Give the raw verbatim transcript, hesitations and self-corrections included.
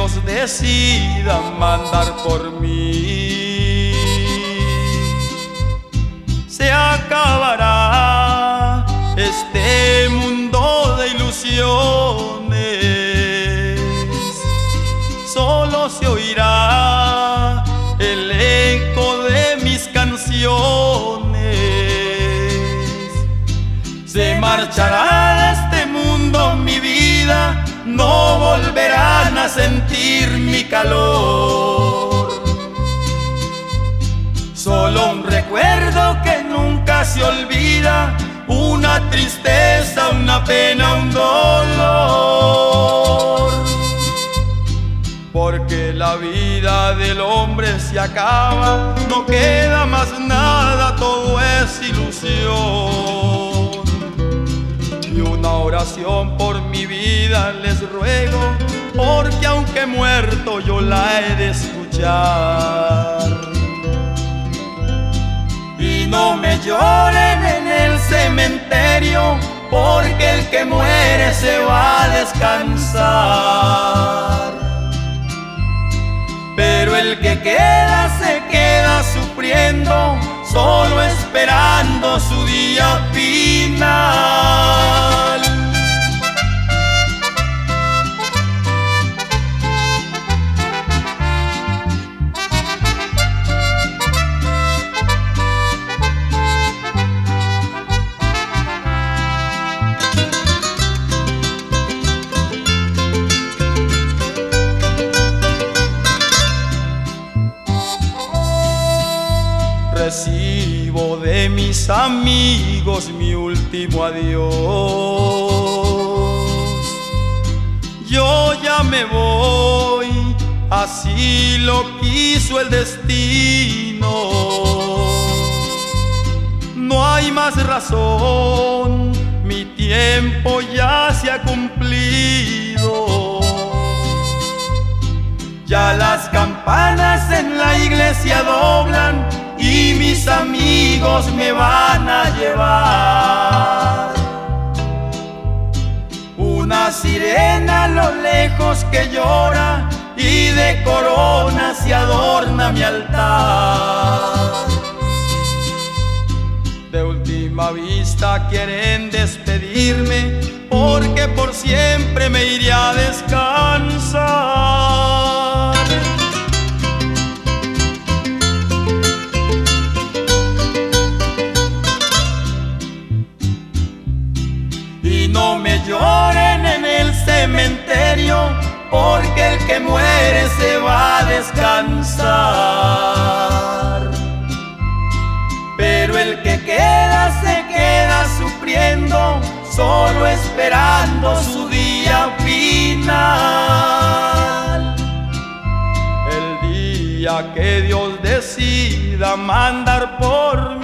Dios decida mandar por mí. Se acabará este mundo de ilusiones, solo se oirá el eco de mis canciones. Se marchará de este mundo mi vida, no volverán a sentir mi calor. Solo un recuerdo que nunca se olvida, una tristeza, una pena, un dolor. Porque la vida del hombre se acaba, no queda más nada, todo es ilusión. Y una oración por mi vida les ruego, porque aunque muerto yo la he de escuchar. Y no me lloren en el cementerio, porque el que muere se va a descansar. Pero el que queda se queda sufriendo, solo esperando su día final. Recibo de mis amigos mi último adiós. Yo ya me voy, así lo quiso el destino. No hay más razón, mi tiempo ya se ha cumplido. Ya las campanas en la iglesia doblan y mis amigos me van a llevar. Una sirena a lo lejos que llora y de corona se adorna mi altar. De última vista quieren despedirme, porque por siempre me iré a descansar. Y no me lloren en el cementerio, porque el que muere se va a descansar. Pero el que queda se queda sufriendo, solo esperando su día final. El día que Dios decida mandar por mí.